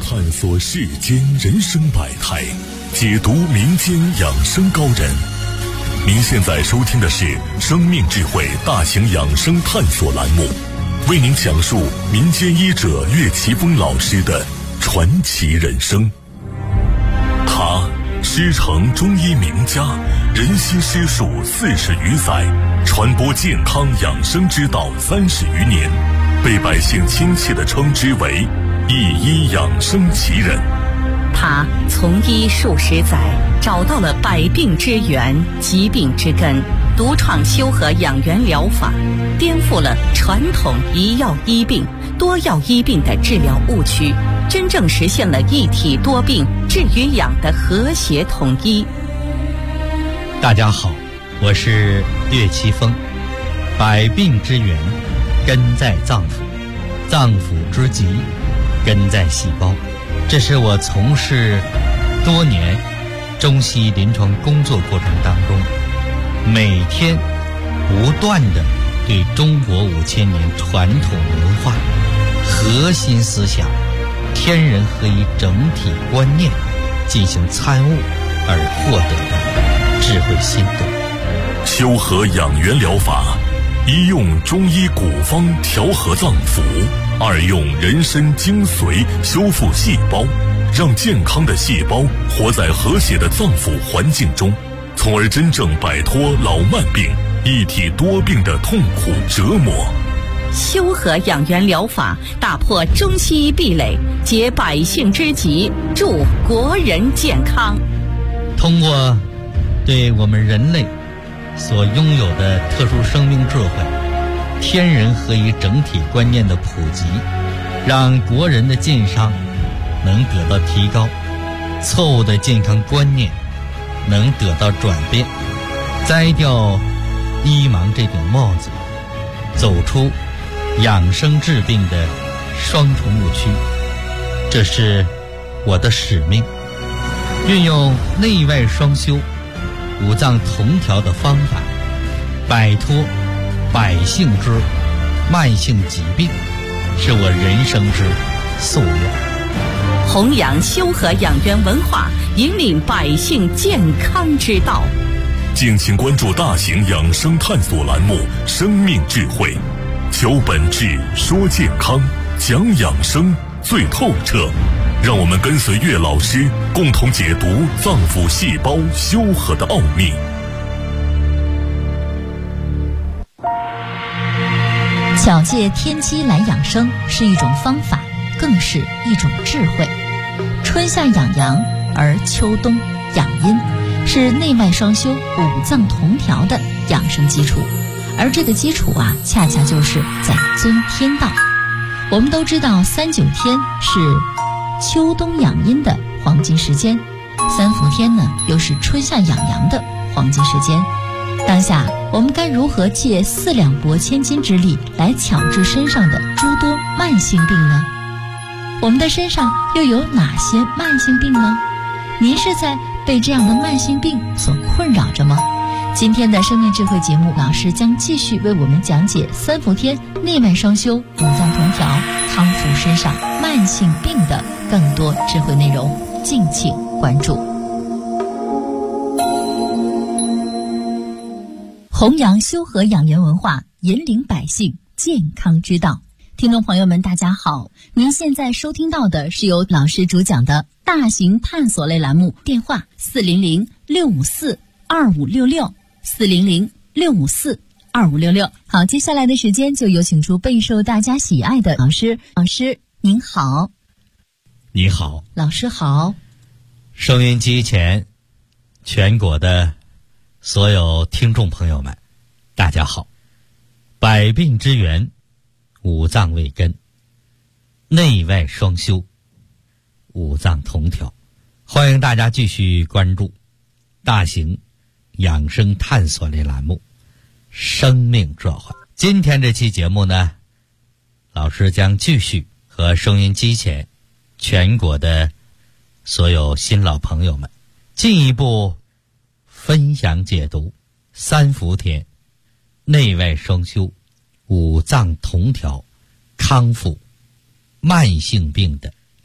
探索世间人生百态，解读民间养生高人。您现在收听的是生命智慧大型养生探索栏目，为您讲述民间医者岳奇峰老师的传奇人生。他师承中医名家，人心师术40余载，传播健康养生之道30余年，被百姓亲切地称之为一医养生奇人。 他从医数十载，找到了百病之源、疾病之根，独创修和养元疗法，颠覆了传统一药医病、多药医病的治疗误区，真正实现了一体多病、治与养的和谐统一。 大家好，我是岳奇峰。百病之源根在脏腑，脏腑之疾根在细胞。这是我从事多年中西医临床工作过程当中，每天不断地对中国5000年传统文化核心思想天人合一整体观念进行参悟而获得的智慧心得。 修和养元疗法，一用中医古方调和脏腑，二用人参精髓修复细胞，让健康的细胞活在和谐的脏腑环境中，从而真正摆脱老慢病、一体多病的痛苦折磨。 修和养元疗法打破中西医壁垒，解百姓之急，助国人健康。 通过对我们人类所拥有的特殊生命智慧、天人合一整体观念的普及，让国人的健康能得到提高，错误的健康观念能得到转变，摘掉医盲这顶帽子，走出养生治病的双重误区。这是我的使命，运用内外双修、五脏同调的方法，摆脱百姓之慢性疾病，是我人生之夙愿。 弘扬修和养元文化，引领百姓健康之道。 敬请关注大型养生探索栏目《生命智慧》，求本质，说健康，讲养生最透彻。让我们跟随岳老师，共同解读脏腑细胞修和的奥秘。 巧借天机来养生是一种方法，更是一种智慧。春夏养阳，而秋冬养阴，是内外双修、五脏同调的养生基础。而这个基础恰恰就是在遵天道。我们都知道39天是秋冬养阴的黄金时间，3伏天呢又是春夏养阳的黄金时间。当下我们该如何借4两拨千斤之力来巧治身上的诸多慢性病呢？我们的身上又有哪些慢性病呢？您是在被这样的慢性病所困扰着吗？今天的生命智慧节目，老师将继续为我们讲解3伏天内外双修、五脏同调，康复身上慢性病的更多智慧内容，敬请关注。弘扬修和养元文化，引领百姓健康之道。听众朋友们大家好，您现在收听到的是由老师主讲的大型探索类栏目，电话400-654-2566 400-654-2566。好，接下来的时间就有请出备受大家喜爱的老师。老师您好。 你好。 老师好。 收音机前全国的所有听众朋友们大家好。百病之源，五脏为根，内外双修，五脏同调。欢迎大家继续关注大型养生探索类栏目生命智慧。今天这期节目呢，老师将继续和收音机前全国的所有新老朋友们进一步分享解读3伏天内外双修、五脏同调、康复慢性病的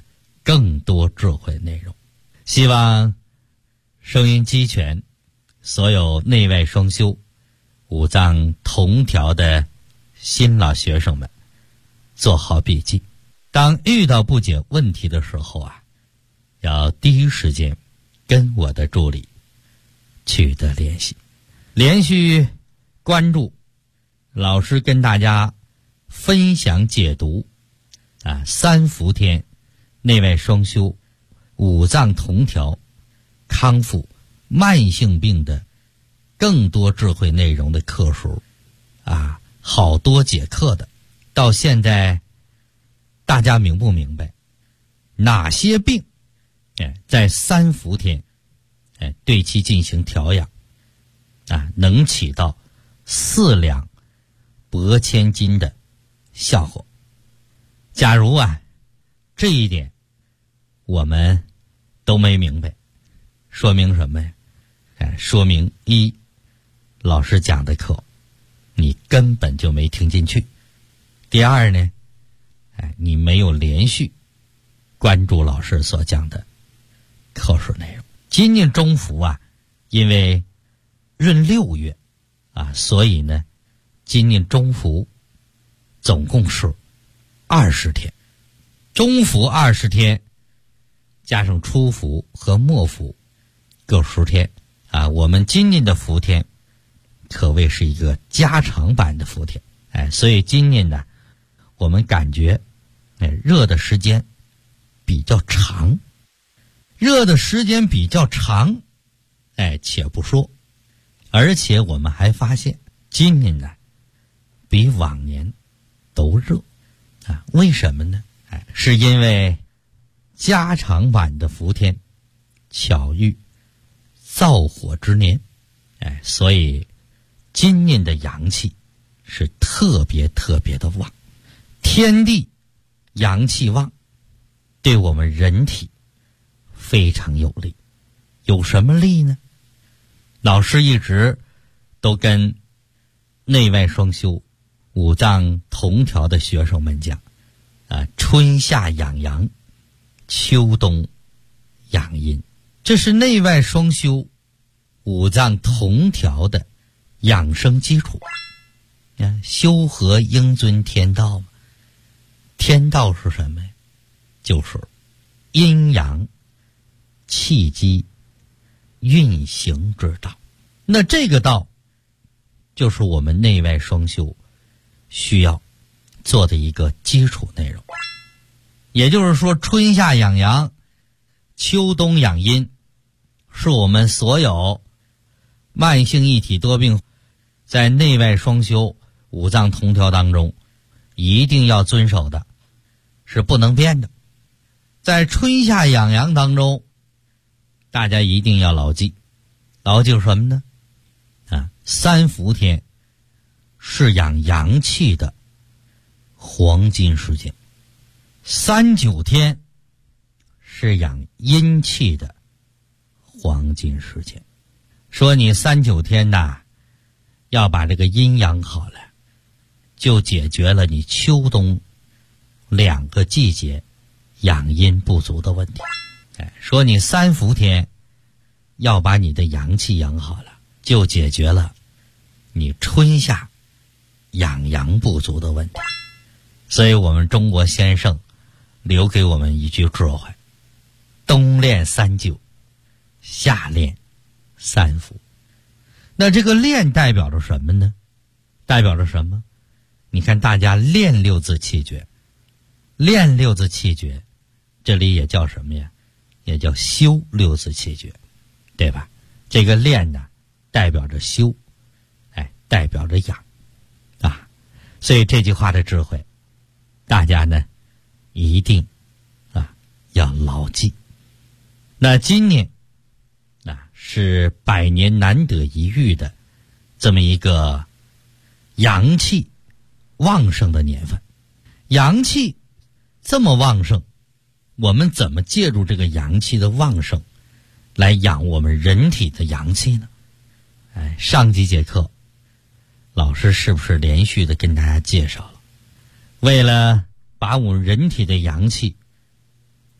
更多智慧内容。希望声音鸡犬所有内外双修五脏同调的新老学生们做好笔记，当遇到不解问题的时候要第一时间跟我的助理取得联系。连续关注老师跟大家分享解读三伏天内外双修五脏同调康复慢性病的更多智慧内容的课数好多节课的。到现在大家明不明白哪些病在三伏天对其进行调养能起到4两拨千斤的效果。假如这一点我们都没明白，说明什么呀？说明一，老师讲的课你根本就没听进去。第二呢，你没有连续关注老师所讲的课时内容。今年中伏因为闰6月所以呢，今年中伏总共是20天。中伏20天，加上初伏和末伏各10天我们今年的伏天可谓是一个加长版的伏天。所以今年呢，我们感觉热的时间比较长。热的时间比较长且不说，而且我们还发现今年呢比往年都热为什么呢？是因为加长版的伏天巧遇燥火之年所以今年的阳气是特别特别的旺。天地阳气旺对我们人体非常有利。有什么利呢？老师一直都跟内外双修五脏同调的学生们讲春夏养阳，秋冬养阴，这是内外双修五脏同调的养生基础。修和应遵天道嘛。天道是什么呀？就是阴阳气机运行之道。那这个道就是我们内外双修需要做的一个基础内容。也就是说，春夏养阳，秋冬养阴，是我们所有慢性一体多病在内外双修五脏同调当中一定要遵守的，是不能变的。在春夏养阳当中，大家一定要牢记什么呢？三伏天是养阳气的黄金时间，39天是养阴气的黄金时间。说你39天要把这个阴阳好了，就解决了你秋冬2个季节养阴不足的问题。说你三伏天要把你的阳气养好了，就解决了你春夏养阳不足的问题。所以我们中国先生留给我们一句智慧：冬练39，夏练3伏。那这个练代表着什么呢？代表着什么？你看大家练6字气诀，练6字气诀，这里也叫什么呀？也叫修6字气诀，对吧？这个练呢，代表着修，代表着养所以这句话的智慧大家呢一定要牢记。那今年是100年难得一遇的这么一个阳气旺盛的年份。阳气这么旺盛，我们怎么借助这个阳气的旺盛来养我们人体的阳气呢？上几节课老师是不是连续的跟大家介绍了，为了把我们人体的阳气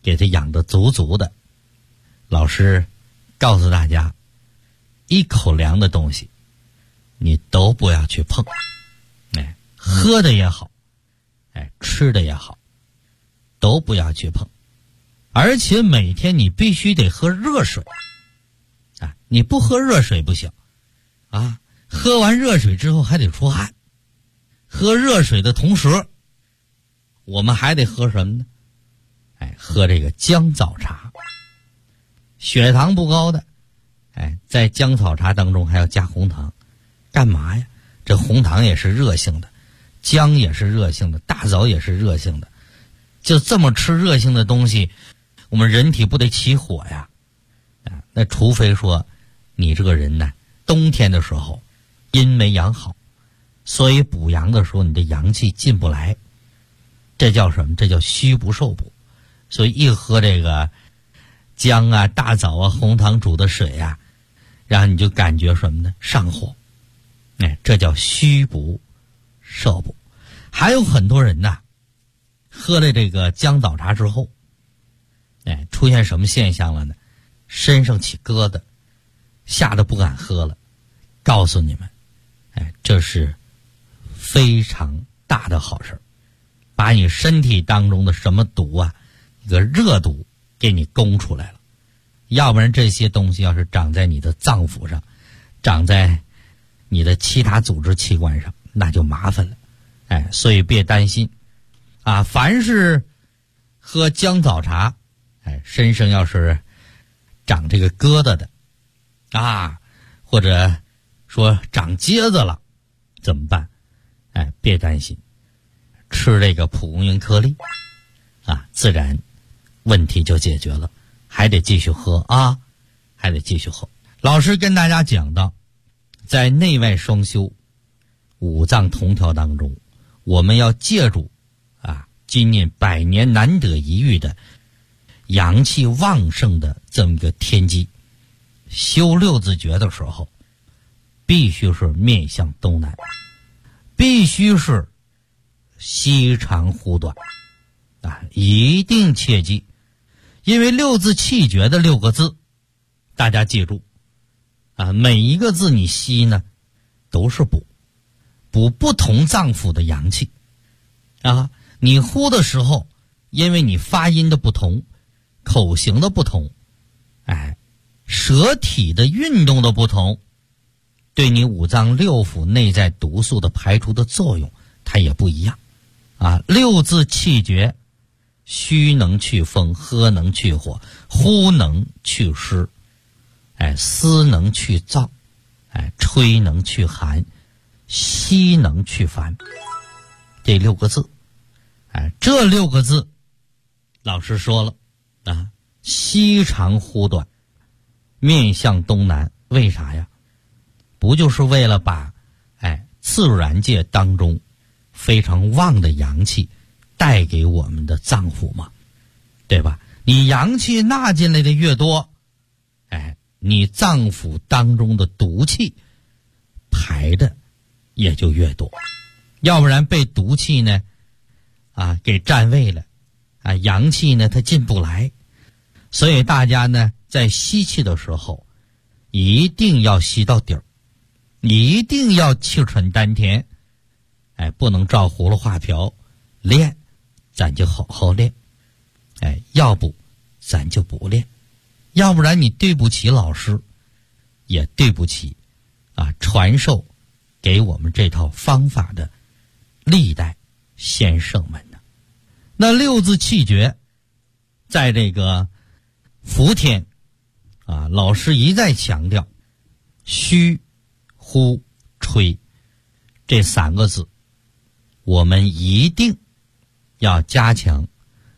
给它养得足足的。老师告诉大家，一口粮的东西你都不要去碰，喝的也好，吃的也好，都不要去碰。而且每天你必须得喝热水啊，你不喝热水不行啊，喝完热水之后还得出汗。喝热水的同时，我们还得喝什么呢？喝这个姜枣茶。血糖不高的，在姜枣茶当中还要加红糖，干嘛呀？这红糖也是热性的，姜也是热性的，大枣也是热性的，就这么吃热性的东西，我们人体不得起火呀？那除非说你这个人呢，冬天的时候阴没养好，所以补阳的时候你的阳气进不来，这叫什么？这叫虚不受补。所以一喝这个姜啊、大枣啊、红糖煮的水啊，然后你就感觉什么呢？上火。这叫虚不受补。还有很多人呐，喝了这个姜枣茶之后，出现什么现象了呢？身上起疙瘩，吓得不敢喝了。告诉你们，这是非常大的好事，把你身体当中的什么毒啊，一个热毒给你攻出来了。要不然这些东西要是长在你的脏腑上，长在你的其他组织器官上，那就麻烦了。所以别担心啊，凡是喝姜枣茶，身上要是长这个疙瘩的啊，或者说长疖子了，怎么办？别担心，吃这个蒲公英颗粒啊，自然问题就解决了。还得继续喝啊，还得继续喝。老师跟大家讲到，在内外双修、五脏同调当中，我们要借助今年100年难得一遇的阳气旺盛的这么一个天机，修六字诀的时候，必须是面向东南，必须是西长呼短一定切记。因为六字气诀的6个字，大家记住每一个字你吸呢都是补不同脏腑的阳气你呼的时候，因为你发音的不同，口型的不同，舌体的运动的不同，对你五脏六腑内在毒素的排除的作用它也不一样六字气诀，虚能去风，喝能去火，呼能去湿，思能去燥，吹能去寒，吸能去烦。这6个字这6个字老师说了西长呼短，面向东南，为啥呀？不就是为了把自然界当中非常旺的阳气带给我们的脏腑吗？对吧？你阳气纳进来的越多，你脏腑当中的毒气排的也就越多，要不然被毒气呢给占位了阳气呢它进不来。所以大家呢在吸气的时候一定要吸到底儿，一定要气沉丹田，不能照葫芦画瓢练，咱就好好练，要不咱就不练，要不然你对不起老师，也对不起传授给我们这套方法的历代先生们呢。那6字气诀在这个伏天老师一再强调虚呼吹这3个字，我们一定要加强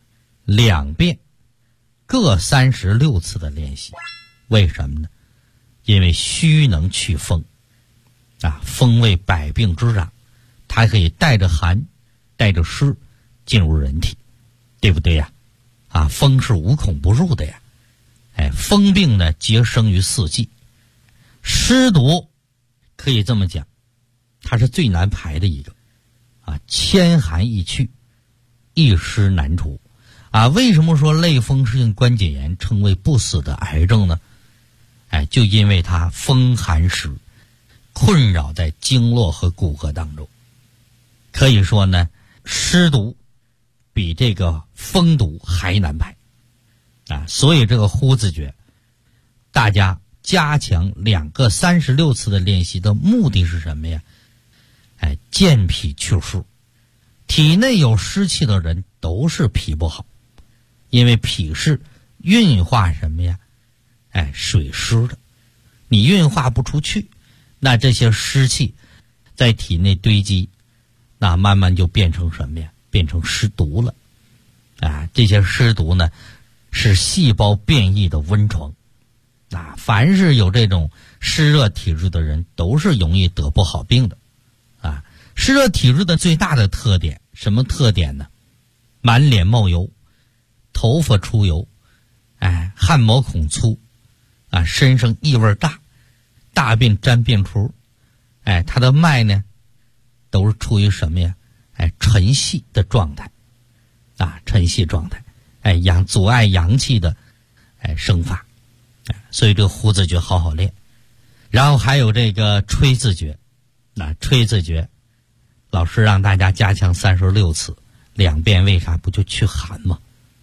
2遍各36次的练习。为什么呢？因为虚能去风风为百病之长，它可以带着寒带着湿进入人体，对不对呀？风是无孔不入的呀。风病呢皆生于4季，湿毒可以这么讲，它是最难排的一个千寒易去，一湿难除， 为什么说类风湿性关节炎称为不死的癌症呢？就因为它风寒湿困扰在经络和骨骼当中。可以说呢，湿毒比这个风毒还难排所以这个呼字诀，大家加强2个36次的练习的目的是什么呀？健脾祛湿。体内有湿气的人都是脾不好，因为脾是运化什么呀？水湿的，你运化不出去，那这些湿气在体内堆积，那慢慢就变成什么呀？变成湿毒了这些湿毒呢，是细胞变异的温床凡是有这种湿热体质的人，都是容易得不好病的湿热体质的最大的特点，什么特点呢？满脸冒油，头发出油，汗毛孔粗身上异味大，大便沾便出，他的脉呢都是处于什么呀？沉细的状态沉细状态阻碍阳气的生发所以这个呼字诀好好练。然后还有这个吹字诀吹字诀老师让大家加强36次，2遍为啥不就驱寒吗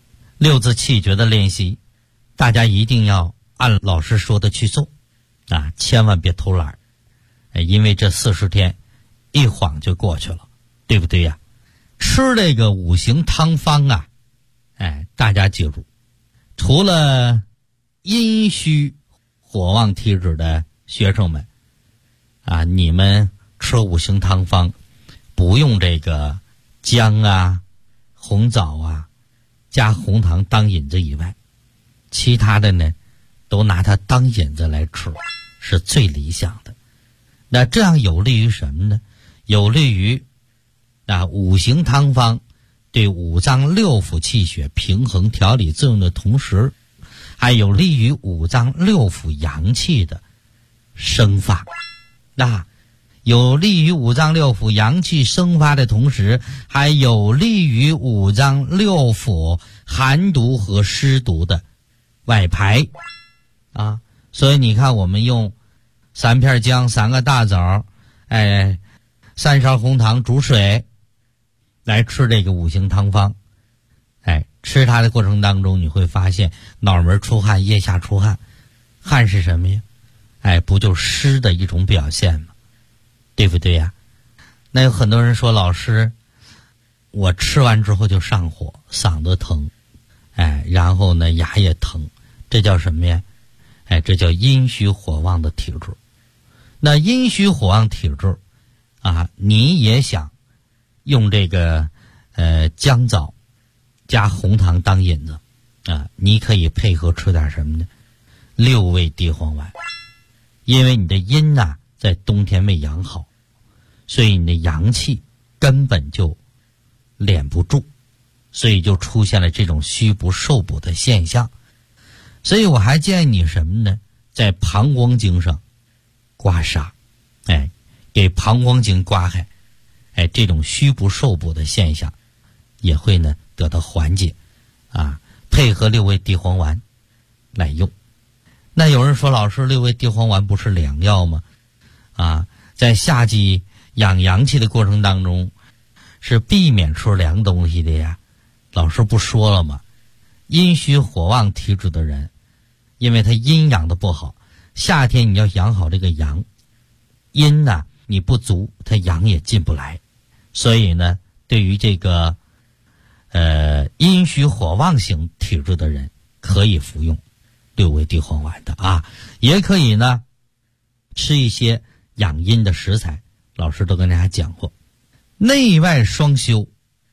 ？6字气诀的练习大家一定要按老师说的去做千万别偷懒因为这40天一晃就过去了，对不对呀？吃这个5行汤方大家记住，除了阴虚火旺体质的学生们你们吃5行汤方不用这个姜红枣加红糖当引子以外，其他的呢都拿它当引子来吃，是最理想的。那这样有利于什么呢？有利于5行汤方对5脏6腑气血平衡调理作用的同时，还有利于5脏6腑阳气的生发有利于5脏6腑阳气生发的同时，还有利于5脏6腑寒毒和湿毒的外排所以你看我们用3片姜、3个大枣3勺红糖煮水来吃这个5行汤方吃它的过程当中，你会发现脑门出汗，腋下出汗。汗是什么呀？不就湿的一种表现吗？对不对呀？那有很多人说，老师我吃完之后就上火，嗓子疼然后呢牙也疼，这叫什么呀？这叫阴虚火旺的体质。那阴虚火旺体质你也想用这个姜枣加红糖当引子你可以配合吃点什么呢？6味地黄丸。因为你的阴在冬天没养好，所以你的阳气根本就敛不住，所以就出现了这种虚不受补的现象。所以我还建议你什么呢？在膀胱经上刮痧给膀胱经刮开这种虚不受补的现象也会呢得到缓解配合6味地黄丸来用。那有人说，老师6味地黄丸不是良药吗？在夏季养阳气的过程当中是避免吃凉东西的呀。老师不说了吗？阴虚火旺体质的人，因为他阴养的不好，夏天你要养好这个阳，阴你不足，他阳也进不来。所以呢，对于这个阴虚火旺型体质的人，可以服用6味地黄丸的也可以呢吃一些养阴的食材。老师都跟大家讲过，内外双修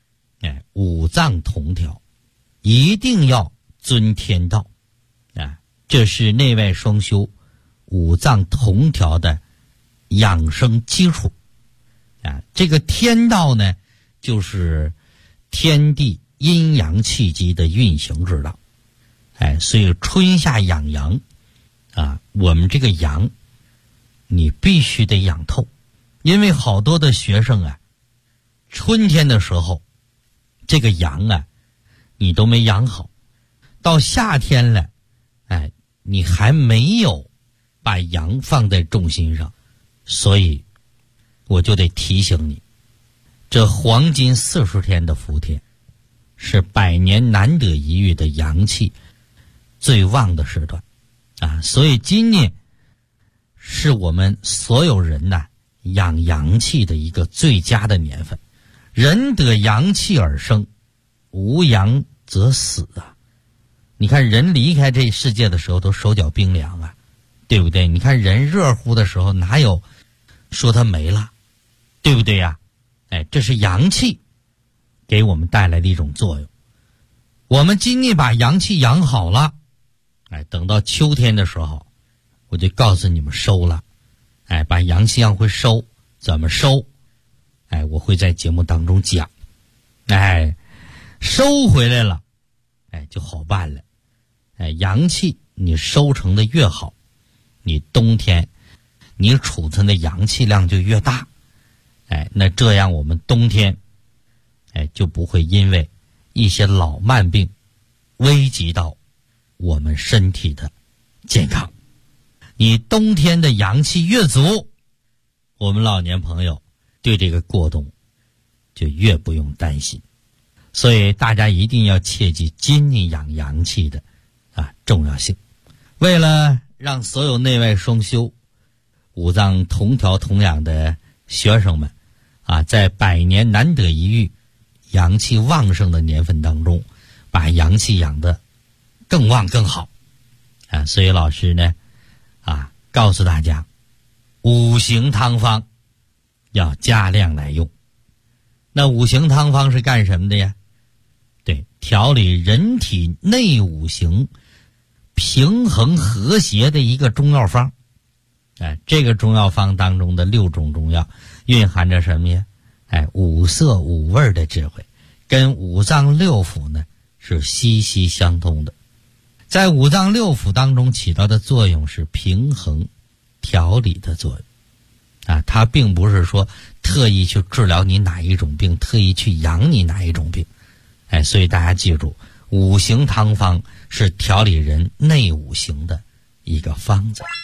5脏同调，一定要遵天道这是内外双修5脏同调的养生基础这个天道呢，就是天地阴阳气机的运行之道所以春夏养阳我们这个阳你必须得养透。因为好多的学生春天的时候这个阳你都没养好，到夏天了，你还没有把阳放在重心上，所以我就得提醒你，这黄金40天的伏天是100年难得一遇的阳气最旺的时段所以今年是我们所有人养阳气的一个最佳的年份。人得阳气而生，无阳则死你看人离开这世界的时候都手脚冰凉对不对？你看人热乎的时候哪有说他没了，对不对呀？这是阳气给我们带来的一种作用。我们今年把阳气养好了，等到秋天的时候我就告诉你们收了，把阳气养回收，怎么收？我会在节目当中讲。收回来了，就好办了。阳气你收成的越好，你冬天你储存的阳气量就越大。那这样我们冬天就不会因为一些老慢病危及到我们身体的健康。你冬天的阳气越足，我们老年朋友对这个过冬就越不用担心。所以大家一定要切记今年养阳气的重要性。为了让所有内外双修、五脏同调同养的学生们在100年难得一遇阳气旺盛的年份当中，把阳气养得更旺更好所以老师呢告诉大家五行汤方要加量来用。那五行汤方是干什么的呀？对，调理人体内五行平衡和谐的一个中药方。这个中药方当中的6种中药蕴含着什么呀？五色五味的智慧，跟五脏六腑呢是息息相通的。在五脏六腑当中起到的作用是平衡调理的作用它并不是说特意去治疗你哪一种病，特意去养你哪一种病。所以大家记住，五行汤方是调理人内五行的一个方子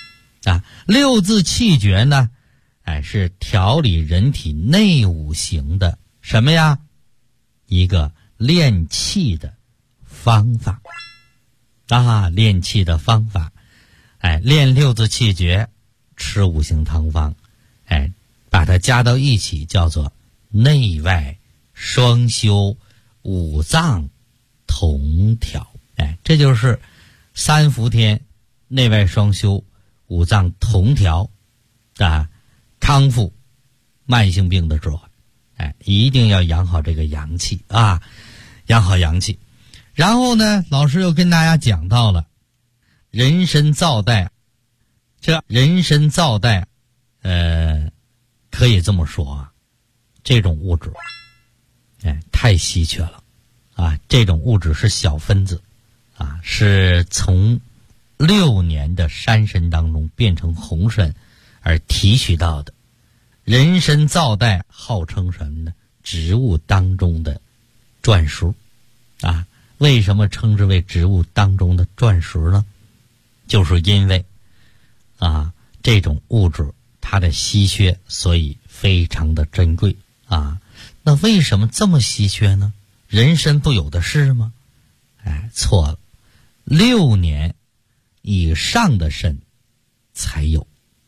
6字气诀呢是调理人体内五行的什么呀？一个练气的方法练气的方法练6字气诀，吃五行汤方把它加到一起叫做内外双修，五脏同调。这就是3伏天内外双修，五脏同调康复慢性病的智慧。一定要养好这个阳气养好阳气。然后呢，老师又跟大家讲到了人参皂苷。这人参皂苷可以这么说这种物质太稀缺了这种物质是小分子是从6年的山参当中变成红参而提取到的。人参皂苷号称什么呢？植物当中的钻石为什么称之为植物当中的钻石呢？就是因为这种物质它的稀缺，所以非常的珍贵那为什么这么稀缺呢？人参不有的是吗？错了，6年以上的参才有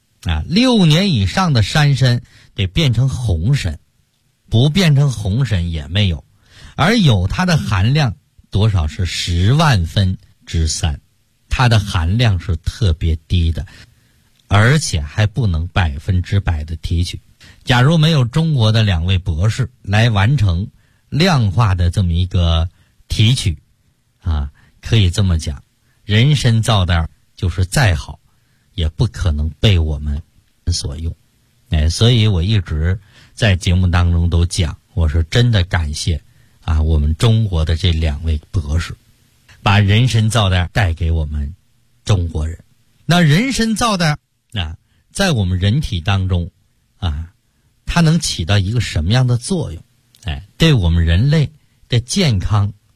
6年以上的山参得变成红参，不变成红参也没有。而有它的含量多少是10万分之3，它的含量是特别低的，而且还不能100%的提取。假如没有中国的2位博士来完成量化的这么一个提取可以这么讲，人参皂苷就是再好也不可能被我们所用。所以我一直在节目当中都讲，我是真的感谢我们中国的这2位博士把人参皂苷带给我们中国人。那人参皂苷在我们人体当中它能起到一个什么样的作用？对我们人类的健康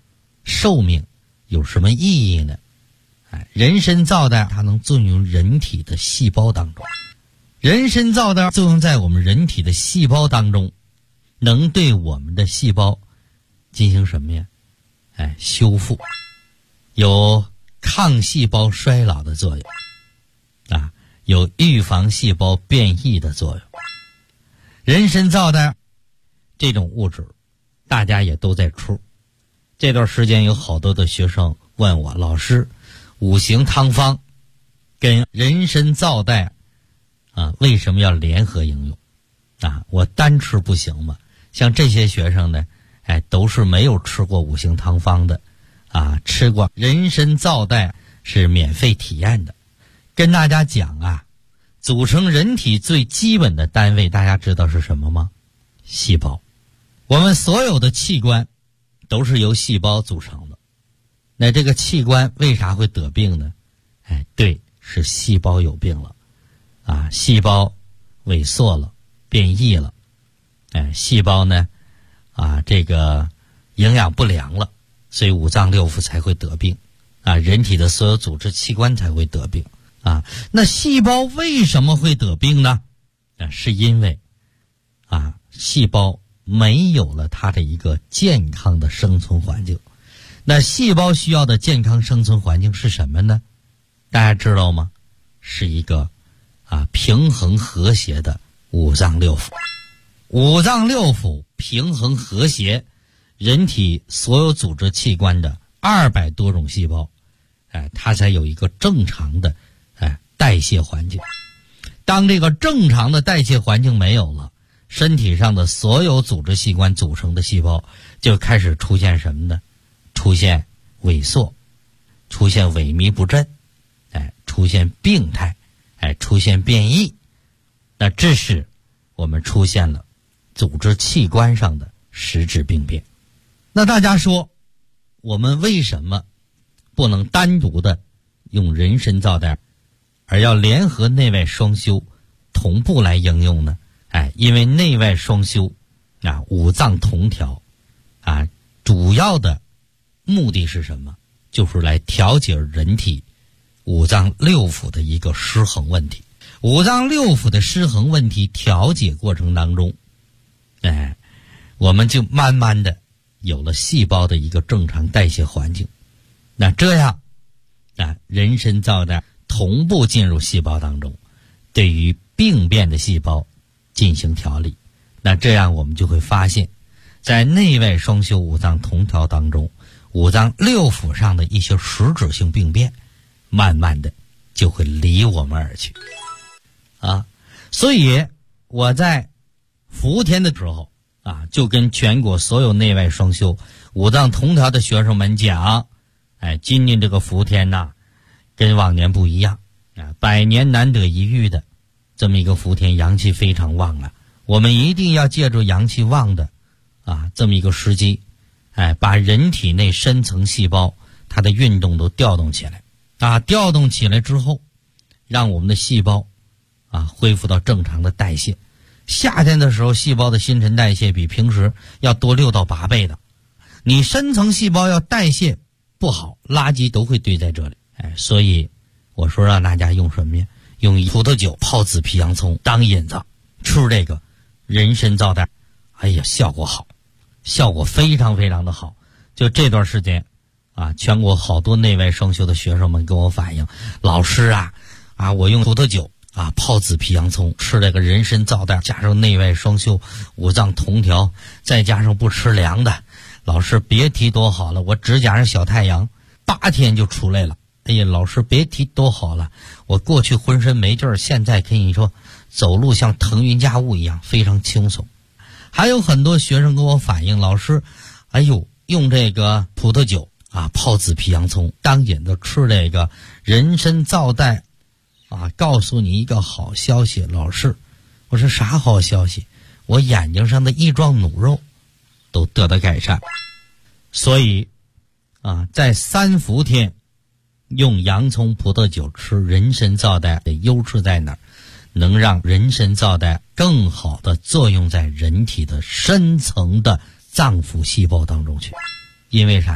寿命有什么意义呢？人参皂苷它能作用人体的细胞当中，人参皂苷作用在我们人体的细胞当中，能对我们的细胞进行什么呀？修复，有抗细胞衰老的作用有预防细胞变异的作用。人参皂苷这种物质大家也都在吃，这段时间有好多的学生问我，老师，五行汤方跟人参皂苷为什么要联合应用我单吃不行吗？像这些学生呢都是没有吃过五行汤方的吃过人参皂苷是免费体验的。跟大家讲组成人体最基本的单位大家知道是什么吗？细胞。我们所有的器官都是由细胞组成的。那这个器官为啥会得病呢？对，是细胞有病了细胞萎缩了，变异了细胞呢这个营养不良了，所以五脏六腑才会得病人体的所有组织器官才会得病那细胞为什么会得病呢？是因为细胞没有了它的一个健康的生存环境。那细胞需要的健康生存环境是什么呢？大家知道吗？是一个平衡和谐的五脏六腑。五脏六腑平衡和谐，人体所有组织器官的200多种细胞它才有一个正常的代谢环境。当这个正常的代谢环境没有了，身体上的所有组织器官组成的细胞就开始出现什么呢？出现萎缩，出现萎靡不振出现病态出现变异。那这是我们出现了组织器官上的实质病变。那大家说，我们为什么不能单独的用人参皂苷，而要联合内外双修同步来应用呢？因为内外双修五脏同调主要的目的是什么？就是来调节人体五脏六腑的一个失衡问题。五脏六腑的失衡问题调节过程当中我们就慢慢的有了细胞的一个正常代谢环境。那这样人参皂苷同步进入细胞当中，对于病变的细胞进行调理。那这样我们就会发现，在内外双修五脏同调当中，五脏六腑上的一些实质性病变慢慢的就会离我们而去所以我在伏天的时候就跟全国所有内外双修五脏同调的学生们讲今年这个伏天跟往年不一样100年难得一遇的这么一个伏天，阳气非常旺我们一定要借助阳气旺的这么一个时机把人体内深层细胞它的运动都调动起来调动起来之后，让我们的细胞恢复到正常的代谢。夏天的时候，细胞的新陈代谢比平时要多6到8倍的。你深层细胞要代谢不好，垃圾都会堆在这里所以我说让大家用什么呀？用葡萄酒泡紫皮洋葱当引子，吃这个人参皂苷效果好，效果非常非常的好。就这段时间全国好多内外双修的学生们跟我反映，老师我用葡萄酒泡紫皮洋葱，吃这个人参皂苷，加上内外双修五脏同调，再加上不吃凉的，老师别提多好了，我指甲上小太阳8天就出来了。老师别提多好了，我过去浑身没劲儿，现在跟你说走路像腾云驾雾一样，非常轻松。还有很多学生跟我反映，老师用这个葡萄酒泡紫皮洋葱当引子，吃这个人参皂苷告诉你一个好消息，老师，我说啥好消息？我眼睛上的异状脓肉都得到改善。所以在3伏天用洋葱葡萄酒吃人参皂苷的优势在哪儿？能让人参皂苷更好的作用在人体的深层的脏腑细胞当中去。因为啥呀？葡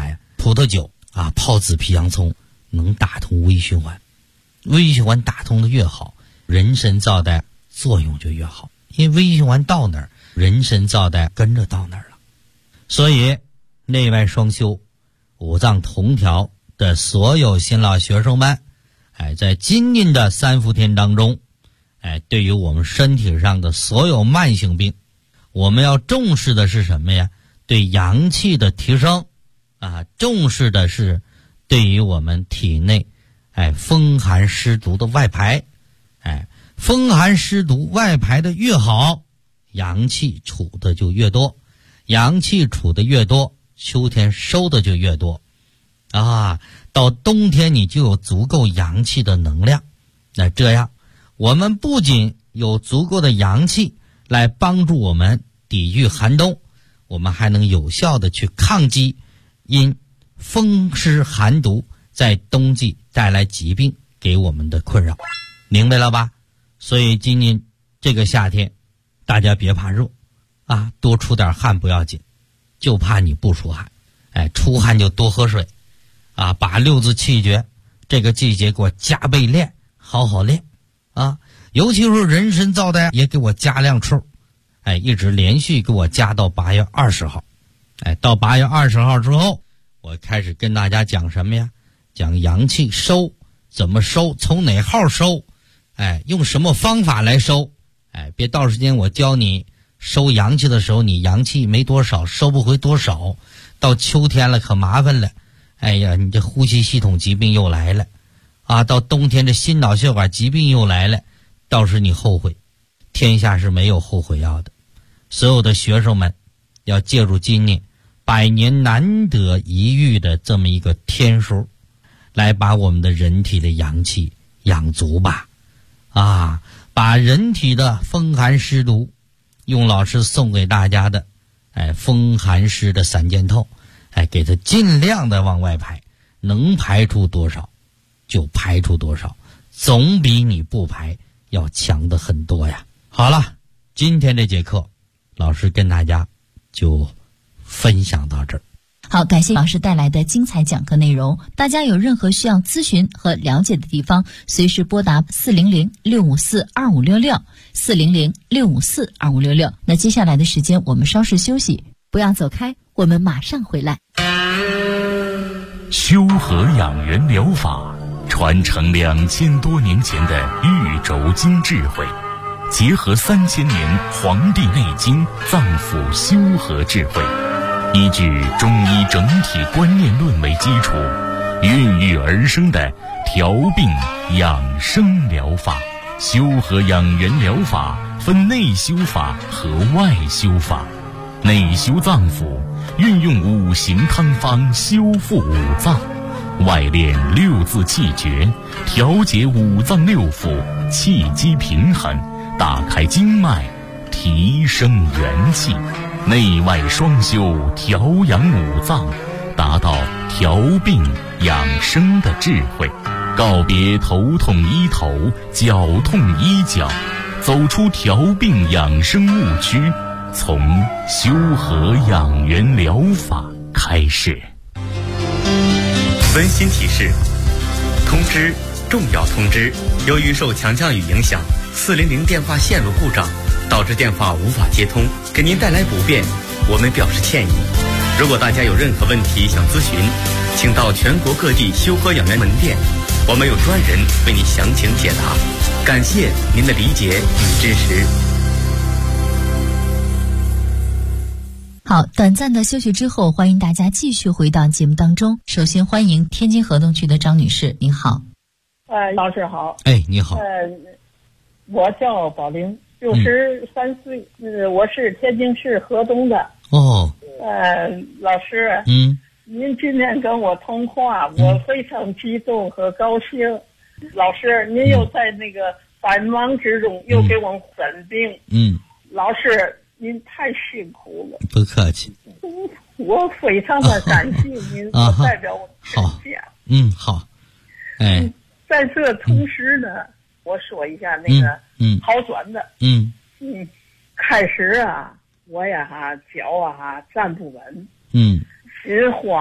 葡萄酒啊，泡紫皮洋葱，能打通微循环。微循环打通的越好，人参皂苷作用就越好，因为微循环到哪儿，人参皂苷跟着到哪儿了。所以内外双修五脏同调的所有新老学生们，在今年的3伏天当中，对于我们身体上的所有慢性病，我们要重视的是什么呀？对阳气的提升啊，重视的是对于我们体内风寒湿毒的外排。风寒湿毒外排的越好，阳气储的就越多，阳气储的越多，秋天收的就越多啊，到冬天你就有足够阳气的能量。那这样我们不仅有足够的阳气来帮助我们抵御寒冬，我们还能有效的去抗击因风湿寒毒在冬季带来疾病给我们的困扰，明白了吧？所以今年这个夏天大家别怕热啊，多出点汗不要紧，就怕你不出汗。出汗就多喝水啊，把六字气诀这个季节给我加倍练，好好练啊！尤其是人参皂苷也给我加量数，一直连续给我加到8月20号。到8月20号之后，我开始跟大家讲什么呀？讲阳气收，怎么收，从哪号收，用什么方法来收。别到时间我教你收阳气的时候，你阳气没多少，收不回多少，到秋天了可麻烦了。你这呼吸系统疾病又来了啊！到冬天这心脑血管疾病又来了，到时你后悔。天下是没有后悔药的。所有的学生们要借助今年100年难得一遇的这么一个天数，来把我们的人体的阳气养足吧。啊，把人体的风寒湿毒，用老师送给大家的风寒湿的3件套，给它尽量的往外排，能排出多少就排出多少，总比你不排要强的很多呀。好了，今天这节课老师跟大家就分享到这儿。 好，感谢老师带来的精彩讲课内容。大家有任何需要咨询和了解的地方，随时拨打400-654-2566 400-654-2566。那接下来的时间我们稍事休息，不要走开，我们马上回来。 修和养元疗法传承2000多年前的玉轴经智慧，结合3000年《黄帝内经》脏腑修和智慧，依据中医整体观念论为基础，孕育而生的调病养生疗法。修和养元疗法分内修法和外修法。内修脏腑，运用5行汤方修复5脏；外练6字气诀，调节5脏6腑，气机平衡，打开经脉，提升元气。内外双修，调养5脏，达到调病养生的智慧。告别头痛医头，脚痛医脚，走出调病养生误区，从修和养元疗法开始。 温馨提示：通知，重要通知！由于受强降雨影响，400电话线路故障，导致电话无法接通，给您带来不便，我们表示歉意。如果大家有任何问题想咨询，请到全国各地修和养元门店，我们有专人为您详情解答。感谢您的理解与支持。 好，短暂的休息之后，欢迎大家继续回到节目当中。首先欢迎天津河东区的张女士，您好。 老师好。 你好。 我叫宝玲，63岁，我是天津市河东的。 哦。 老师，您今天跟我通话，我非常激动和高兴。老师，您又在那个百忙之中又给我诊病。老师，您太辛苦了。 不客气。 我非常的感谢您，我代表我全家。 好。 在这同时呢，我说一下那个好转的。开始啊，我呀脚站不稳。心慌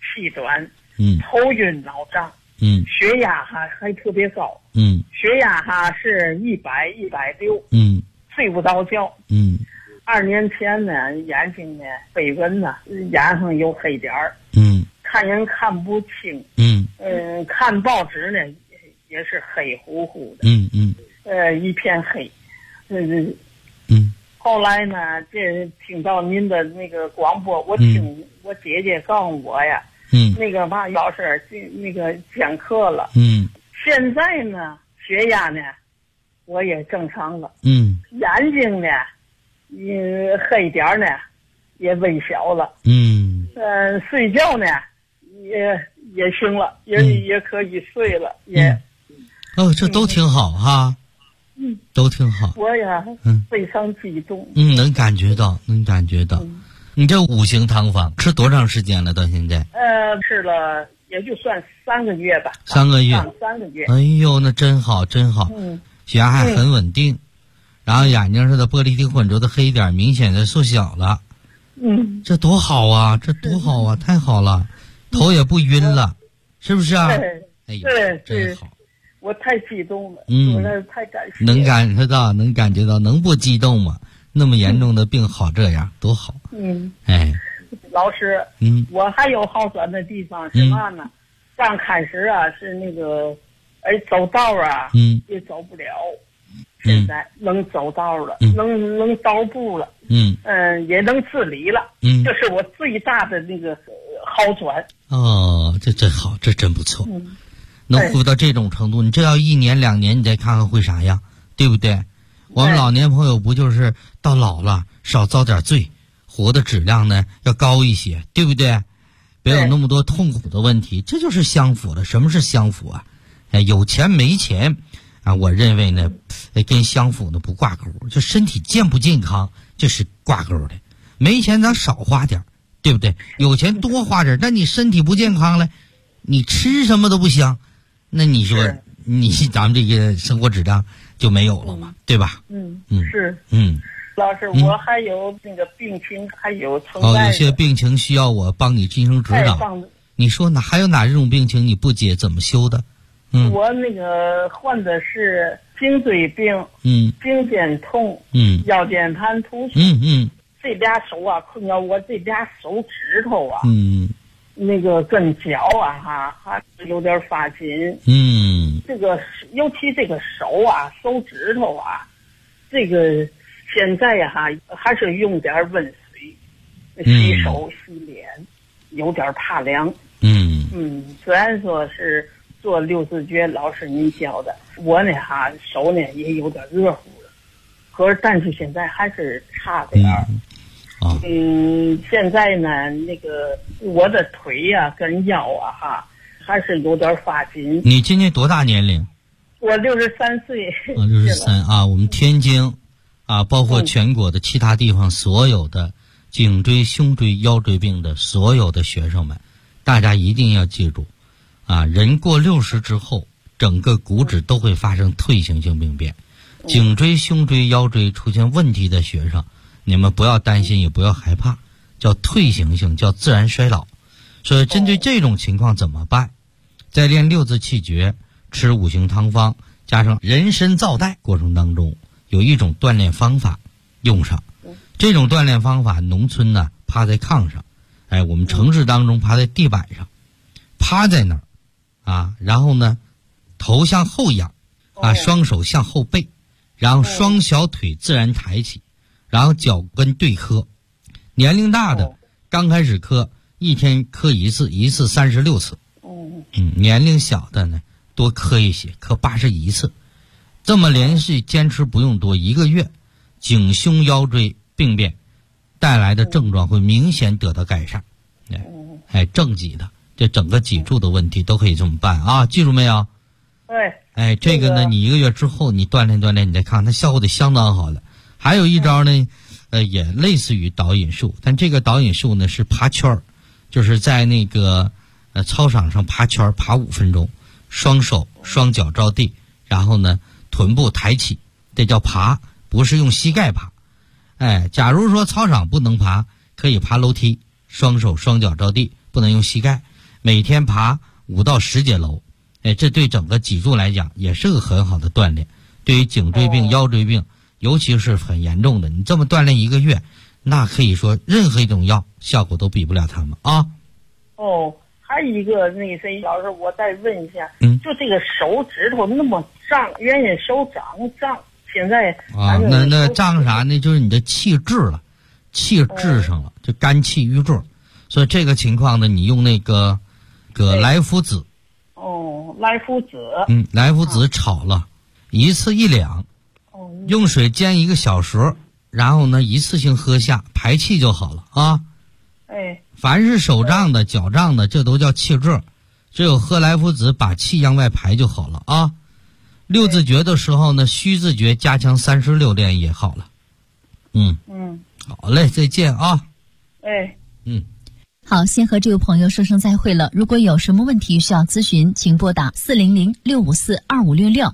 气短， 嗯， 头晕脑胀， 嗯， 血压还特别高， 嗯， 血压是100、160， 嗯， 睡不着觉， 嗯 ，2年前呢，眼睛呢飞蚊呢，眼上有黑点儿， 嗯， 看人看不清， 嗯， 看报纸呢也是黑乎乎的， 嗯嗯， 一片黑， 嗯。 后来呢，这听到您的那个广播，我听我姐姐告诉我呀，那个嘛老师那个讲课了，现在呢血压呢我也正常了，眼睛呢黑点呢也微小了，睡觉呢也行了，也可以睡了， 这都挺好哈。都挺好。 我呀，非常激动。 能感觉到，能感觉到。你这五行汤方吃多长时间了？到现在？ 吃了也就算3个月吧。 3个月。 3个月。 哎呦，那真好，真好。血压还很稳定，然后眼睛上的玻璃体混浊的黑点明显的缩小了。这多好啊！这多好啊！太好了，头也不晕了，是不是啊？哎呀，真好。 我太激动了，我那太感谢。 能感觉到，能感觉到，能不激动吗？那么严重的病好这样，多好。哎， 老师，我还有好转的地方是嘛呢？刚开始啊是那个，走道啊，也走不了。现在能走道了，能踱步了，也能自理了，这是我最大的那个好转。 哦，这真好，这真不错。能恢复到这种程度，你这要1年2年，你再看看会啥样，对不对？我们老年朋友不就是到老了少遭点罪，活的质量呢要高一些，对不对？别有那么多痛苦的问题，这就是相符了。什么是相符啊？有钱没钱啊？我认为呢，跟相符呢不挂钩，就身体健不健康这是挂钩的。没钱咱少花点，对不对？有钱多花点，但你身体不健康了，你吃什么都不香。那你说咱们这个生活质量就没有了嘛，对吧？ 是。老师，我还有那个病情，还有存在有些病情需要我帮你进行指导。你说还有哪这种病情你不解怎么修的？ 我那个患的是颈椎病，颈肩痛，腰间盘突出，这俩手啊困扰我，这俩手指头啊，那个跟脚啊还有点发紧，这个尤其这个手啊手指头啊，这个现在还是用点温水洗手洗脸，有点怕凉。虽然说是做6字诀，老师您教的，我呢手呢也有点热乎了，但是现在还是差点儿。现在呢，那个我的腿呀跟腰还是有点发紧。 你今年多大年龄？ 我63岁。 63啊，我们天津包括全国的其他地方所有的颈椎、胸椎、腰椎病的所有的学生们，大家一定要记住人过60之后，整个骨质都会发生退行性病变。颈椎、胸椎、腰椎出现问题的学生，你们不要担心，也不要害怕，叫退行性，叫自然衰老。所以针对这种情况怎么办？在练6字气诀，吃五行汤方，加上人参皂带过程当中，有一种锻炼方法用上。这种锻炼方法，农村呢趴在炕上，我们城市当中趴在地板上，趴在那儿然后呢头向后仰双手向后背，然后双小腿自然抬起，然后脚跟对磕。年龄大的刚开始磕1天磕1次，1次36次。年龄小的呢多磕一些，磕81次。这么连续坚持不用多1个月，颈胸腰椎病变带来的症状会明显得到改善。正脊的这整个脊柱的问题都可以这么办记住没有？ 对。 这个呢你1个月之后你锻炼锻炼，你再看它效果得相当好了。还有一招呢也类似于导引术，但这个导引术呢是爬圈儿，就是在那个操场上爬圈儿，爬5分钟，双手双脚着地，然后呢臀部抬起，这叫爬，不是用膝盖爬。假如说操场不能爬，可以爬楼梯，双手双脚着地，不能用膝盖。 每天爬5到10节楼，这对整个脊柱来讲也是个很好的锻炼。对于颈椎病、腰椎病，尤其是很严重的，你这么锻炼1个月，那可以说任何一种药效果都比不了他们啊。 还有一个那谁老师，我再问一下，就这个手指头那么胀，原先手胀，现在那胀啥呢？就是你的气滞了，气滞上了，就肝气郁滞。所以这个情况呢，你用那个莱菔子。 莱菔子。 莱菔子炒了，1次1两，用水煎1个小时，然后呢一次性喝下，排气就好了啊。凡是手胀的、脚胀的，这都叫气滞，只有喝莱菔子把气向外排就好了啊。6字诀的时候呢，虚字诀加强36练也好了。好嘞，再见啊。 好，先和这位朋友说声再会了。如果有什么问题需要咨询，请拨打400-654-2566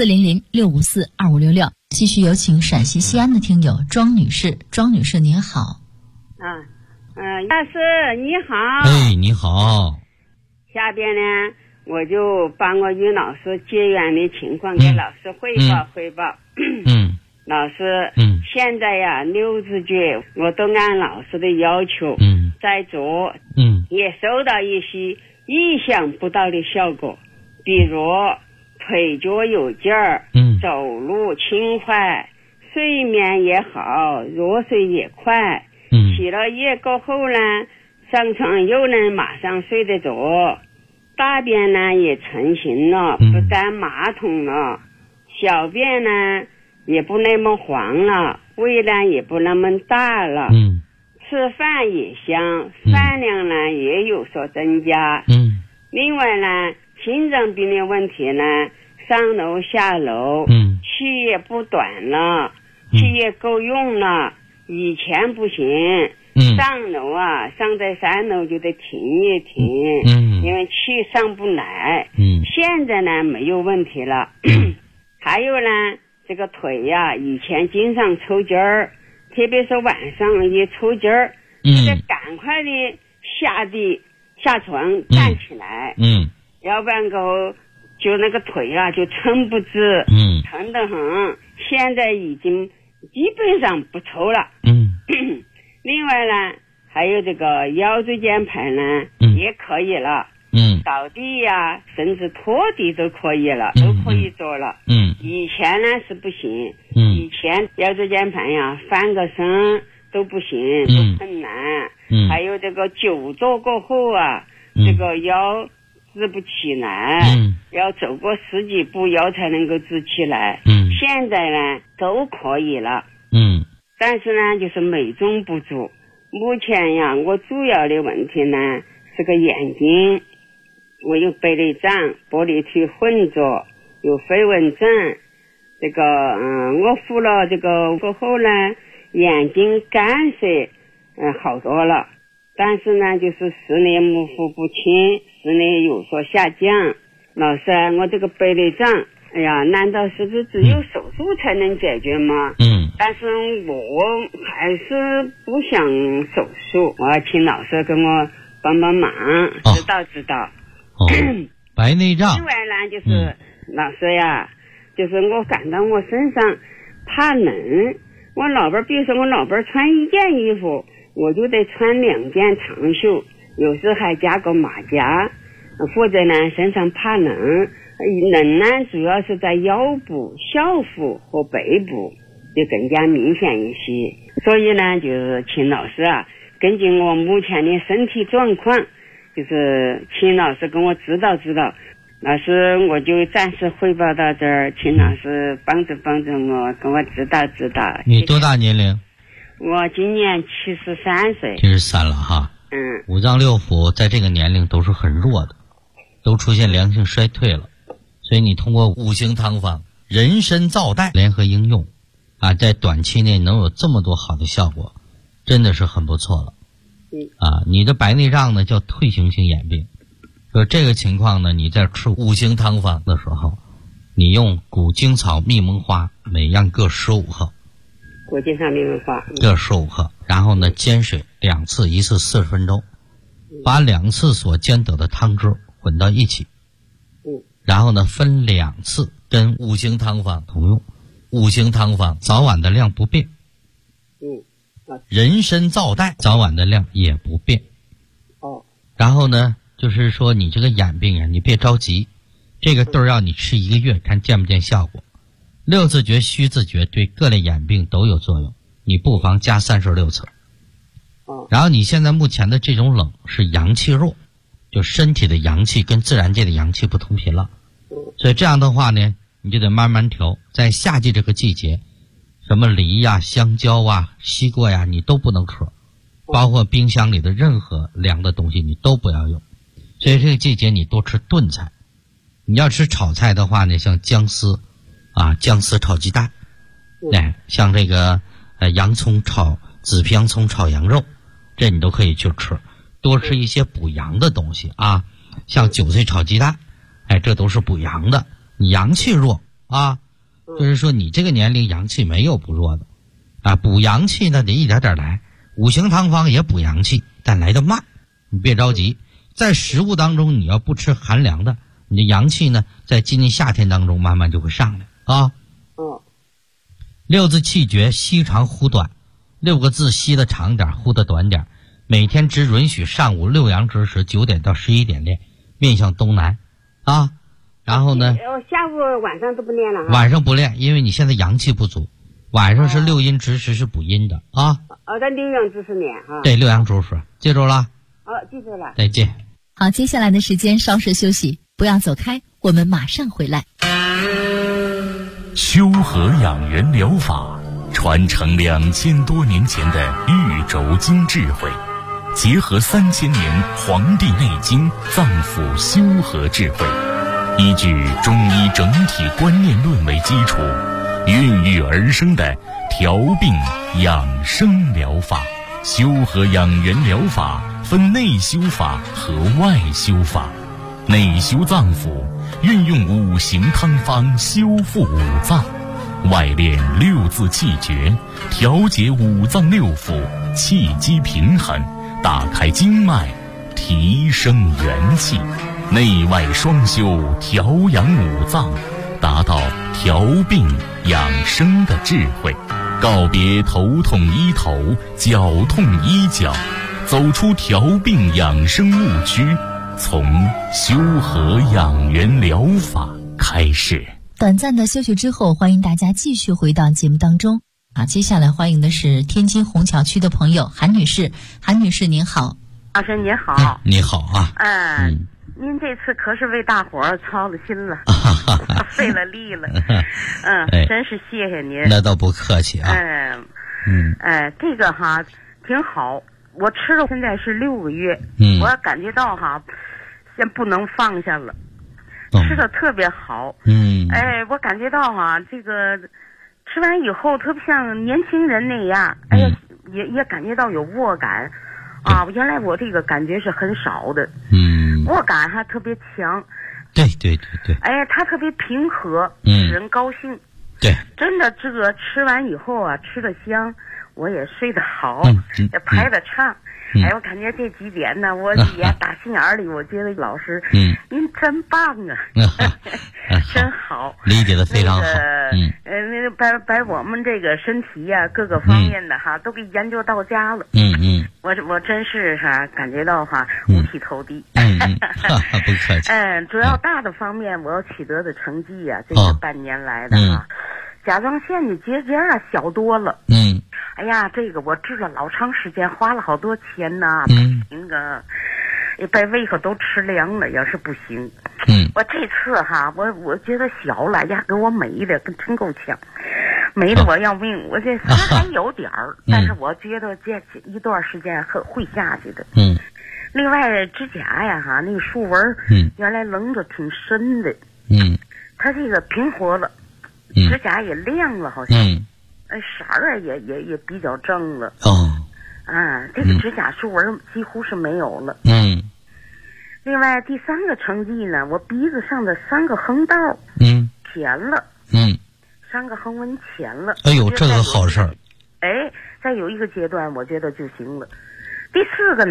400-654-2566。继续有请陕西西安的听友庄女士。庄女士您好。 老师你好。 你好。 下边呢，我就把我与老师结缘的情况给老师汇报。老师，现在呀6字诀我都按老师的要求在做，也收到一些意想不到的效果，比如腿脚有劲儿，走路轻快，睡眠也好，入睡也快，起了夜过后呢，上床又能马上睡得着，大便呢也成型了，不沾马桶了，小便呢也不那么黄了，胃呢也不那么大了，吃饭也香，饭量呢也有所增加。另外呢，心脏病的问题呢，上楼下楼，气也不短了，气也够用了，以前不行，上楼啊，上在3楼就得停一停，因为气上不来，现在呢没有问题了。还有呢，这个腿呀，以前经常抽筋儿，特别是晚上一抽筋儿，就得赶快的下床站起来，要不然就那个腿啊就撑不直，疼得很。现在已经基本上不抽了。另外呢，还有这个腰椎间盘呢，也可以了。扫地呀，甚至拖地都可以了，都可以做了。以前呢是不行，以前腰椎间盘呀翻个身都不行，都很难。还有这个久坐过后啊，这个腰直不起来，要走过10几步腰才能够直起来。现在呢都可以了。但是呢就是美中不足。目前呀，我主要的问题呢是个眼睛，我有白内障、玻璃体混浊，有飞蚊症。这个我服了这个过后呢，眼睛干涩好多了，但是呢就是视力模糊不清，视力有所下降。老师啊，我这个白内障，哎呀，难道是不是只有手术才能解决吗？但是我还是不想手术，我要请老师跟我帮帮忙，指导。 白内障。 另外呢，就是老师呀，就是我感到我身上怕冷，我老伴，比如说我老伴穿1件衣服，我就得穿2件长袖，有时还加个马甲，或者呢身上怕冷呢主要是在腰部、小腹和背部就更加明显一些。所以呢就是请老师啊，根据我目前的身体状况，就是请老师跟我指导。老师，我就暂时汇报到这儿，请老师帮助我，跟我指导。 你多大年龄？ 我今年73岁。 73了哈。5脏6腑在这个年龄都是很弱的，都出现良性衰退了。所以你通过五行汤方人参皂苷联合应用啊，在短期内能有这么多好的效果，真的是很不错了。你的白内障呢叫退行性眼病，就这个情况呢，你在吃五行汤方的时候，你用古精草、蜜蒙花每样各15克， 古精草、蜜蒙花各15克，然后呢煎水2次，1次40分钟， 把2次所兼得的汤汁混到一起，然后呢分2次跟5行汤方同用。5行汤方早晚的量不变，人参皂苷早晚的量也不变。然后呢就是说你这个眼病啊，你别着急，这个豆让你吃1个月看见不见效果。6字诀虚字诀对各类眼病都有作用，你不妨加36次。然后你现在目前的这种冷是阳气弱，就身体的阳气跟自然界的阳气不同频了，所以这样的话呢你就得慢慢调。在夏季这个季节，什么梨呀、香蕉啊、西瓜呀你都不能吃，包括冰箱里的任何凉的东西你都不要用。所以这个季节你多吃炖菜。你要吃炒菜的话呢，像姜丝啊，姜丝炒鸡蛋，像这个洋葱炒紫皮洋葱炒羊肉，这你都可以去吃。多吃一些补阳的东西啊，像韭菜炒鸡蛋，这都是补阳的。你阳气弱啊，就是说你这个年龄阳气没有不弱的啊，补阳气呢得一点点来。5行汤方也补阳气，但来得慢，你别着急。在食物当中你要不吃寒凉的，你的阳气呢在今年夏天当中慢慢就会上来啊。6字气诀吸长呼短，6个字吸的长点，呼的短点。每天只允许上午6阳之时9点到11点练，面向东南啊。然后呢下午晚上都不练了晚上不练，因为你现在阳气不足。晚上是6阴之时是补阴的啊。 在6阳之时练哈。 对，6阳之时记住了。 记住了。 再见。 好，接下来的时间稍事休息，不要走开，我们马上回来。 修和养元疗法传承2000多年前的玉轴经智慧，结合3000年《黄帝内经》脏腑修和智慧，依据中医整体观念论为基础，孕育而生的调病养生疗法。修和养元疗法分内修法和外修法。内修脏腑，运用5行汤方修复5脏；外练6字气诀，调节5脏6腑，气机平衡，打开经脉，提升元气。内外双修，调养5脏，达到调病养生的智慧。告别头痛医头，脚痛医脚，走出调病养生误区，从修和养元疗法开始。 短暂的休息之后，欢迎大家继续回到节目当中。好，接下来欢迎的是天津虹桥区的朋友韩女士。韩女士您好。 老师您好。 你好啊。 您这次可是为大伙儿操了心了，费了力了。真是谢谢您。 那倒不客气啊。 这个哈挺好，我吃了现在是6个月，我感觉到哈先不能放下了，吃的特别好。我感觉到哈这个吃完以后特别像年轻人那样，也感觉到有握感啊。原来我这个感觉是很少的，握感还特别强。 对。 它特别平和，使人高兴。 对， 真的这个吃完以后啊，吃得香，我也睡得好，也排得畅。我感觉这几点呢，我也打心眼里，我觉得老师，您真棒啊，真好， 理解的非常好。 把我们这个身体呀，各个方面的哈，都给研究到家了。我真是哈，感觉到哈，五体投地。 不客气。 主要大的方面，我要取得的成绩呀，这是半年来的哈。甲状腺的结节啊小多了。这个我治了老长时间，花了好多钱呐，不行啊，把胃口都吃凉了，要是不行。我这次哈，我觉得小了呀，给我没的真够呛，没的我要命。我这还有点儿，但是我觉得这一段时间会下去的。另外指甲呀哈，那个竖纹原来棱着挺深的，它这个平和了，指甲也亮了，好像。色儿也比较正了。这个指甲竖纹几乎是没有了。另外第3个成绩呢，我鼻子上的3个横道填了。3个横纹填了。哎呦， 这个好事儿。 再有一个阶段我觉得就行了。第4个呢，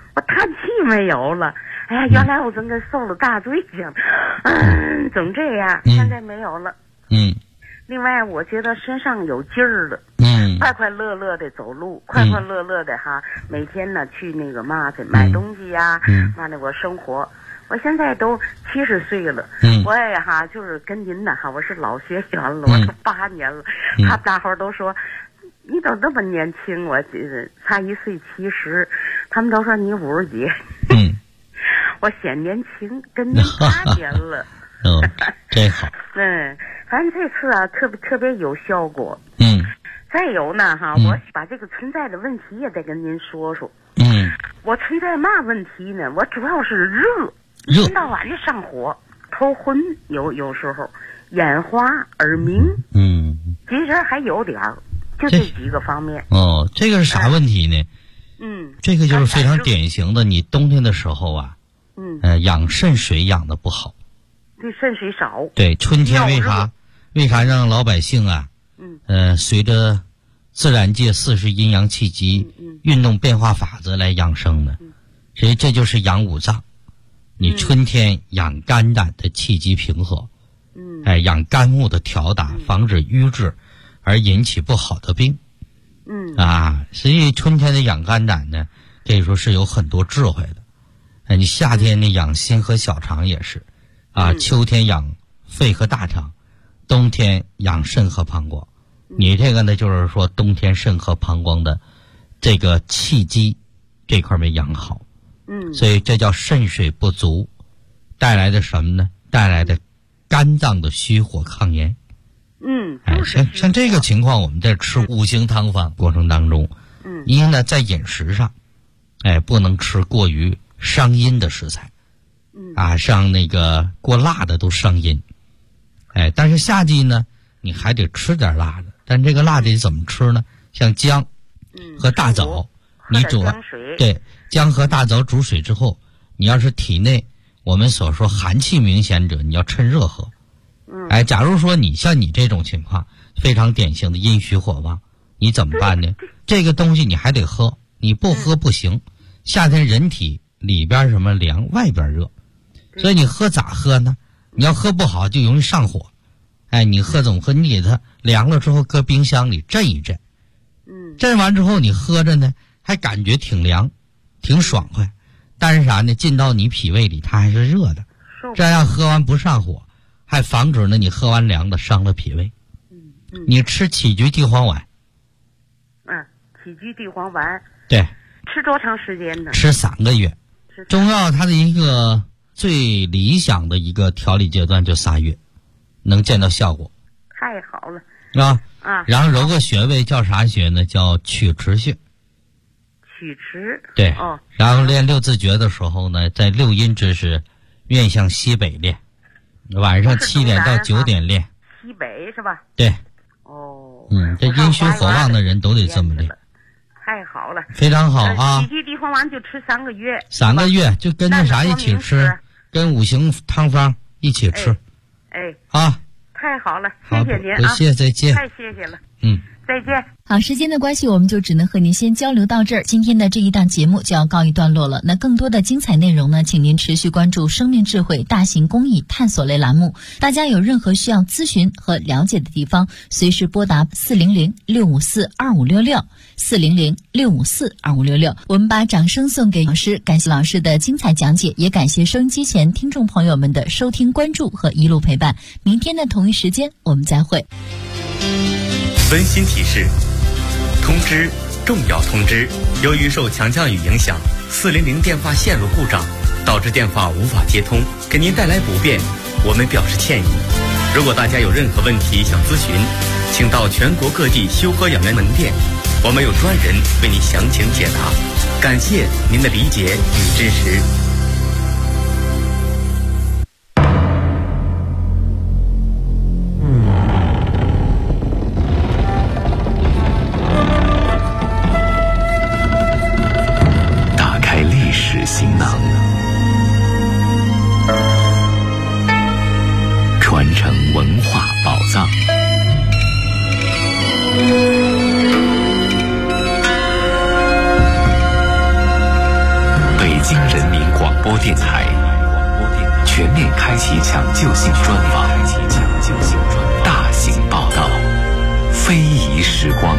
我叹气没有了。哎呀，原来我真跟受了大罪一样，总这样，现在没有了。另外，我觉得身上有劲儿了，快快乐乐的走路，快快乐乐的哈，每天呢去那个去买东西呀，我生活。我现在都70岁了，我也就是跟您呢我是老学员了，我都8年了，大伙都说你都那么年轻，我差1岁70，他们都说你50几，我显年轻，跟您8年了。 真好。 反正这次特别有效果。再有呢我把这个存在的问题也得跟您说说。我存在嘛问题呢？我主要是热，一天到晚就上火，头昏，有时候眼花耳鸣。其实还有点儿，就这几个方面。 这个是啥问题呢？这个就是非常典型的，你冬天的时候养肾水养的不好。 对，肾水少。对， 春天为啥让老百姓随着自然界40阴阳气机运动变化法则来养生呢？所以这就是养五脏。你春天养肝胆的气机平和，养肝木的调达，防止瘀滞而引起不好的病。所以春天的养肝胆呢，可以说是有很多智慧的。你夏天呢养心和小肠也是，秋天养肺和大肠，冬天养肾和膀胱。你这个呢，就是说冬天肾和膀胱的这个气机这块没养好。所以这叫肾水不足带来的什么呢？带来的肝脏的虚火抗炎。像这个情况，我们在吃五行汤方过程当中，一呢在饮食上，不能吃过于伤阴的食材，像那个过辣的都伤阴。但是夏季呢，你还得吃点辣的，但这个辣的怎么吃呢？像姜和大枣，你煮对姜和大枣煮水之后，你要是体内我们所说寒气明显者，你要趁热喝。假如说你像你这种情况非常典型的阴虚火旺，你怎么办呢？这个东西你还得喝，你不喝不行。夏天人体里边什么凉，外边热，所以你喝咋喝呢？你要喝不好就容易上火。你喝怎么喝？你给它凉了之后搁冰箱里镇一镇，镇完之后你喝着呢还感觉挺凉挺爽快，但是啥呢？进到你脾胃里它还是热的，这样喝完不上火，还防止呢你喝完凉的伤了脾胃。你吃杞菊地黄丸。 杞菊地黄丸。 对。 吃多长时间呢？ 吃3个月。中药它的一个最理想的一个调理阶段就3月，能见到效果。 太好了。 然后揉个穴位叫啥穴呢？叫曲池穴。 曲池。 对。然后练6字诀的时候呢，在6阴之时面向西北练，晚上7点到9点练。 西北是吧？ 对。这阴虚火旺的人都得这么练。 太好了。 非常好啊。 杞菊地黄丸就吃3个月。 3个月就跟那啥一起吃，跟五行汤方一起吃。 太好了，谢谢您不谢，再见。 太谢谢了。再见。 好，时间的关系，我们就只能和您先交流到这儿。今天的这一档节目就要告一段落了。那更多的精彩内容呢，请您持续关注生命智慧大型公益探索类栏目。大家有任何需要咨询和了解的地方，随时拨打400-654-2566 400-654-2566。我们把掌声送给老师，感谢老师的精彩讲解，也感谢收音机前听众朋友们的收听关注和一路陪伴。明天的同一时间我们再会。 温馨提示：通知，重要通知！由于受强降雨影响，400电话线路故障，导致电话无法接通，给您带来不便，我们表示歉意。如果大家有任何问题想咨询，请到全国各地修和养元门店，我们有专人为您详情解答。感谢您的理解与支持。 行囊，传承文化宝藏，被播电台全面开启抢救性专访，大型报道，非遗时光。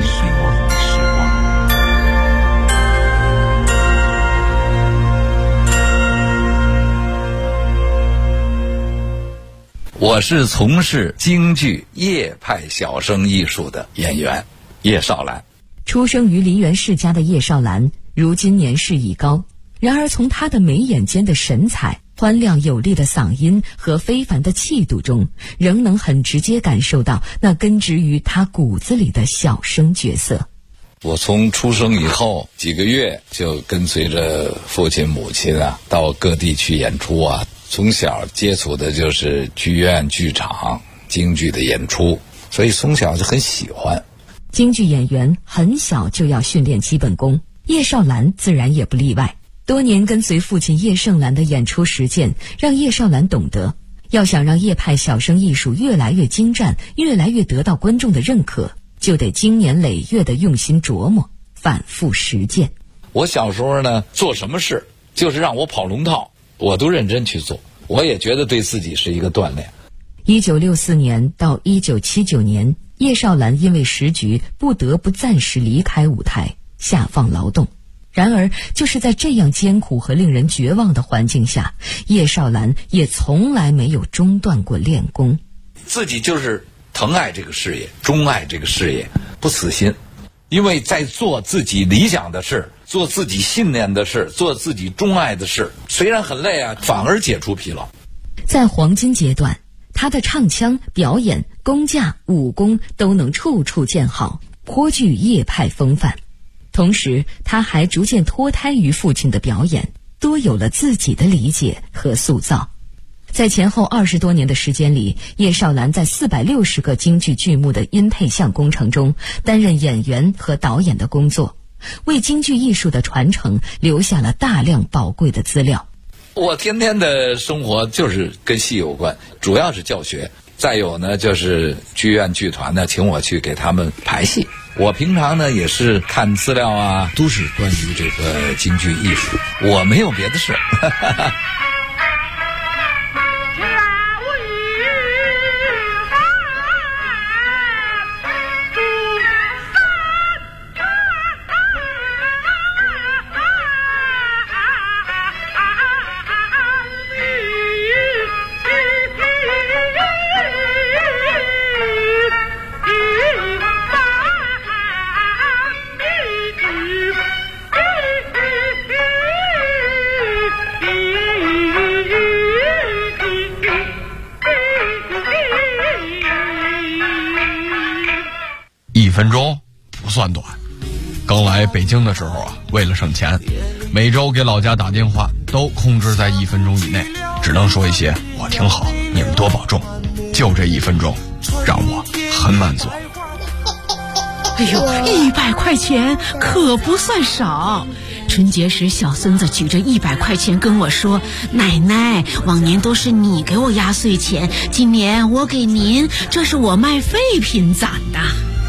我是从事京剧叶派小生艺术的演员叶绍兰。 出生于梨园世家的叶绍兰，如今年事已高，然而从他的眉眼间的神采、欢亮有力的嗓音和非凡的气度中，仍能很直接感受到那根植于他骨子里的小生角色。 我从出生以后几个月就跟随着父亲母亲到各地去演出从小接触的就是剧院剧场京剧的演出，所以从小就很喜欢。 京剧演员很小就要训练基本功，叶绍兰自然也不例外。多年跟随父亲叶盛兰的演出实践，让叶绍兰懂得，要想让叶派小生艺术越来越精湛，越来越得到观众的认可，就得经年累月的用心琢磨，反复实践。 我小时候呢，做什么事就是让我跑龙套，我都认真去做，我也觉得对自己是一个锻炼。 1964年到1979年，叶绍兰因为时局不得不暂时离开舞台，下放劳动。然而就是在这样艰苦和令人绝望的环境下，叶绍兰也从来没有中断过练功。 自己就是疼爱这个事业，钟爱这个事业，不死心。因为在做自己理想的事，做自己信念的事，做自己钟爱的事，虽然很累反而解除疲劳。 在黄金阶段，他的唱腔、表演、功架、武功都能处处见好，颇具叶派风范。同时他还逐渐脱胎于父亲的表演，多有了自己的理解和塑造。在前后20多年的时间里，叶绍兰在460个京剧剧目的音配像工程中担任演员和导演的工作，为京剧艺术的传承留下了大量宝贵的资料。 我天天的生活就是跟戏有关，主要是教学，再有呢就是剧院剧团呢请我去给他们排戏。我平常呢也是看资料都是关于这个京剧艺术，我没有别的事。 1分钟不算短。刚来北京的时候为了省钱，每周给老家打电话都控制在1分钟以内，只能说一些我挺好，你们多保重。就这1分钟让我很满足。 哎呦，100块钱可不算少。春节时小孙子举着100块钱跟我说，奶奶，往年都是你给我压岁钱，今年我给您，这是我卖废品攒的。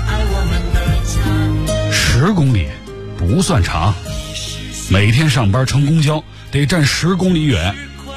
10公里不算长，每天上班乘公交得站10公里远，